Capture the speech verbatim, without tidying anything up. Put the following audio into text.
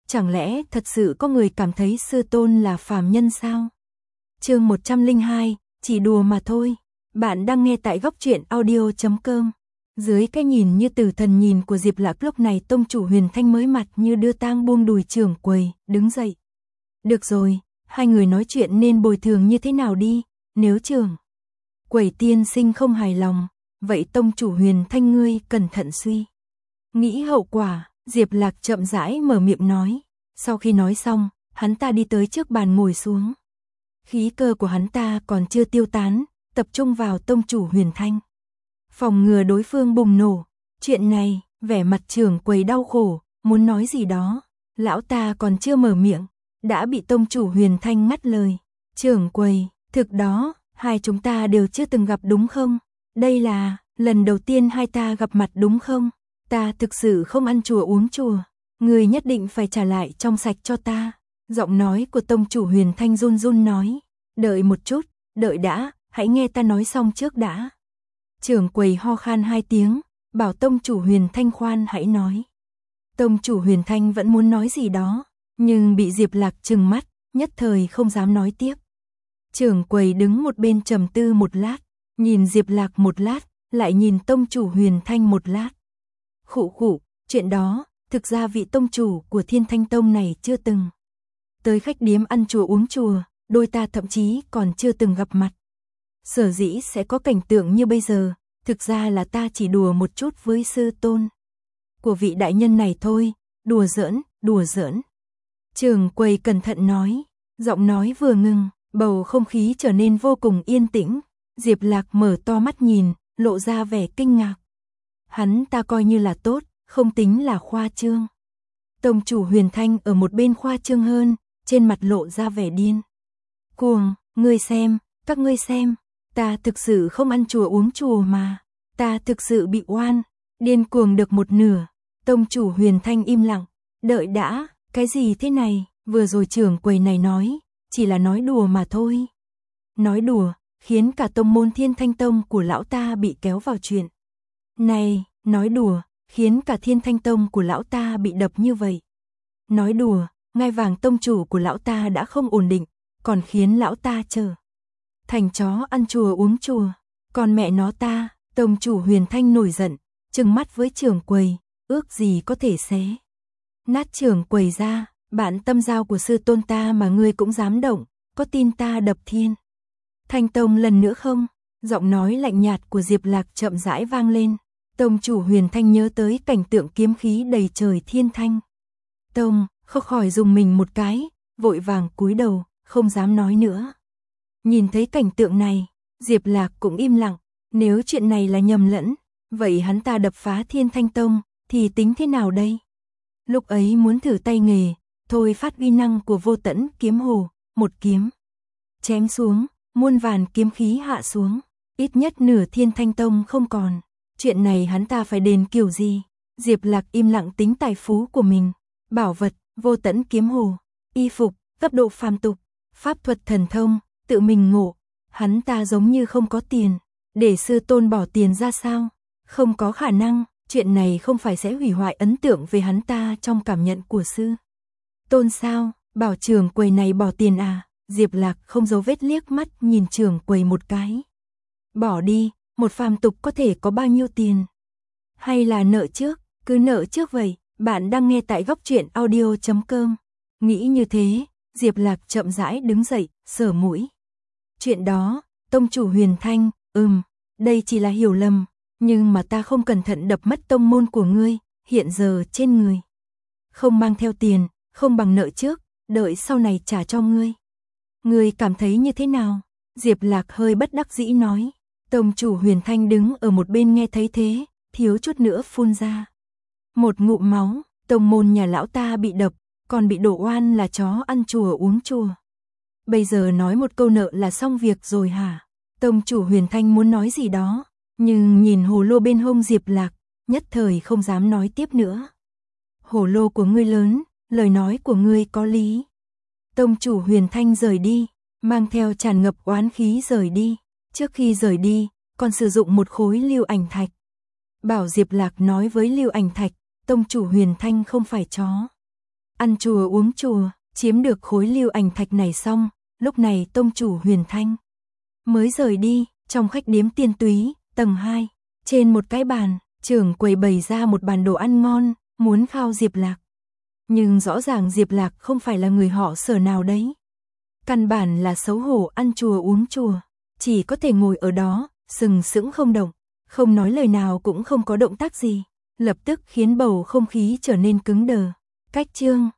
Chẳng lẽ thật sự có người cảm thấy sư tôn là phàm nhân sao? Chương một trăm lẻ hai, chỉ đùa mà thôi. Bạn đang nghe tại góc truyện audio chấm com. Dưới cái nhìn như tử thần nhìn của Diệp Lạc, lúc này tông chủ Huyền Thanh mới mặt như đưa tang buông đùi trưởng quầy, đứng dậy. Được rồi, hai người nói chuyện nên bồi thường như thế nào đi, nếu trưởng quầy tiên sinh không hài lòng, vậy tông chủ Huyền Thanh ngươi cẩn thận suy nghĩ hậu quả. Diệp Lạc chậm rãi mở miệng nói. Sau khi nói xong, hắn ta đi tới trước bàn ngồi xuống. Khí cơ của hắn ta còn chưa tiêu tán, tập trung vào tông chủ Huyền Thanh, phòng ngừa đối phương bùng nổ. Chuyện này, vẻ mặt trưởng quầy đau khổ, muốn nói gì đó, lão ta còn chưa mở miệng, đã bị tông chủ Huyền Thanh ngắt lời. Trưởng quầy, thực đó, hai chúng ta đều chưa từng gặp đúng không? Đây là lần đầu tiên hai ta gặp mặt đúng không? Ta thực sự không ăn chùa uống chùa, người nhất định phải trả lại trong sạch cho ta. Giọng nói của tông chủ Huyền Thanh run run nói. Đợi một chút, đợi đã, hãy nghe ta nói xong trước đã. Trưởng quầy ho khan hai tiếng, bảo tông chủ Huyền Thanh khoan hãy nói. Tông chủ Huyền Thanh vẫn muốn nói gì đó, nhưng bị Diệp Lạc trừng mắt, nhất thời không dám nói tiếp. Trưởng quầy đứng một bên trầm tư một lát, nhìn Diệp Lạc một lát, lại nhìn tông chủ Huyền Thanh một lát. Khụ khụ, chuyện đó, thực ra vị tông chủ của Thiên Thanh Tông này chưa từng tới khách điếm ăn chùa uống chùa, đôi ta thậm chí còn chưa từng gặp mặt. Sở dĩ sẽ có cảnh tượng như bây giờ, thực ra là ta chỉ đùa một chút với sư tôn của vị đại nhân này thôi, đùa giỡn, đùa giỡn. Trưởng quầy cẩn thận nói, giọng nói vừa ngừng, bầu không khí trở nên vô cùng yên tĩnh. Diệp Lạc mở to mắt nhìn, lộ ra vẻ kinh ngạc. Hắn ta coi như là tốt, không tính là khoa trương. Tông chủ Huyền Thanh ở một bên khoa trương hơn, trên mặt lộ ra vẻ điên cuồng. Ngươi xem, các ngươi xem, ta thực sự không ăn chùa uống chùa mà, ta thực sự bị oan. Điên cuồng được một nửa, tông chủ Huyền Thanh im lặng. Đợi đã, cái gì thế này? Vừa rồi trưởng quầy này nói, chỉ là nói đùa mà thôi. Nói đùa, khiến cả tông môn Thiên Thanh Tông của lão ta bị kéo vào chuyện này. Nói đùa, khiến cả Thiên Thanh Tông của lão ta bị đập như vậy. Nói đùa, ngai vàng tông chủ của lão ta đã không ổn định, còn khiến lão ta trở thành chó ăn chùa uống chùa. Còn mẹ nó ta, tông chủ Huyền Thanh nổi giận, trừng mắt với trưởng quầy, ước gì có thể xé nát trưởng quầy ra. Bạn tâm giao của sư tôn ta mà ngươi cũng dám động, có tin ta đập Thiên Thanh Tông lần nữa không? Giọng nói lạnh nhạt của Diệp Lạc chậm rãi vang lên. Tông chủ Huyền Thanh nhớ tới cảnh tượng kiếm khí đầy trời Thiên Thanh Tông, không khỏi dùng mình một cái, vội vàng cúi đầu, không dám nói nữa. Nhìn thấy cảnh tượng này, Diệp Lạc cũng im lặng. Nếu chuyện này là nhầm lẫn, vậy hắn ta đập phá Thiên Thanh Tông thì tính thế nào đây? Lúc ấy muốn thử tay nghề, thôi phát uy năng của Vô Tẫn Kiếm Hồ, một kiếm chém xuống, muôn vàn kiếm khí hạ xuống, ít nhất nửa Thiên Thanh Tông không còn. Chuyện này hắn ta phải đền kiểu gì? Diệp Lạc im lặng tính tài phú của mình. Bảo vật, Vô Tẫn Kiếm Hồ, y phục, cấp độ phàm tục, pháp thuật thần thông, tự mình ngộ. Hắn ta giống như không có tiền, để sư tôn bỏ tiền ra sao? Không có khả năng, chuyện này không phải sẽ hủy hoại ấn tượng về hắn ta trong cảm nhận của sư tôn sao? Bảo trưởng quầy này bỏ tiền à? Diệp Lạc không giấu vết liếc mắt nhìn trưởng quầy một cái. Bỏ đi, một phàm tục có thể có bao nhiêu tiền? Hay là nợ trước, cứ nợ trước vậy. Bạn đang nghe tại góc truyện audio chấm com. Nghĩ như thế, Diệp Lạc chậm rãi đứng dậy, sờ mũi. Chuyện đó, tông chủ Huyền Thanh, ừm, đây chỉ là hiểu lầm, nhưng mà ta không cẩn thận đập mất tông môn của ngươi, hiện giờ trên người không mang theo tiền, không bằng nợ trước, đợi sau này trả cho ngươi. Ngươi cảm thấy như thế nào? Diệp Lạc hơi bất đắc dĩ nói. Tông chủ Huyền Thanh đứng ở một bên nghe thấy thế, thiếu chút nữa phun ra một ngụm máu. Tông môn nhà lão ta bị đập, còn bị đổ oan là chó ăn chùa uống chùa. Bây giờ nói một câu nợ là xong việc rồi hả? Tông chủ Huyền Thanh muốn nói gì đó, nhưng nhìn hồ lô bên hông Diệp Lạc, nhất thời không dám nói tiếp nữa. Hồ lô của ngươi lớn, lời nói của ngươi có lý. Tông chủ Huyền Thanh rời đi, mang theo tràn ngập oán khí rời đi. Trước khi rời đi, còn sử dụng một khối lưu ảnh thạch. Bảo Diệp Lạc nói với lưu ảnh thạch, tông chủ Huyền Thanh không phải chó ăn chùa uống chùa, chiếm được khối lưu ảnh thạch này xong, lúc này tông chủ Huyền Thanh mới rời đi, trong khách điếm Tiên Túy, tầng hai, trên một cái bàn, trưởng quầy bày ra một bàn đồ ăn ngon, muốn khao Diệp Lạc. Nhưng rõ ràng Diệp Lạc không phải là người họ Sở nào đấy. Căn bản là xấu hổ ăn chùa uống chùa, chỉ có thể ngồi ở đó, sừng sững không động, không nói lời nào cũng không có động tác gì, lập tức khiến bầu không khí trở nên cứng đờ. Cách chương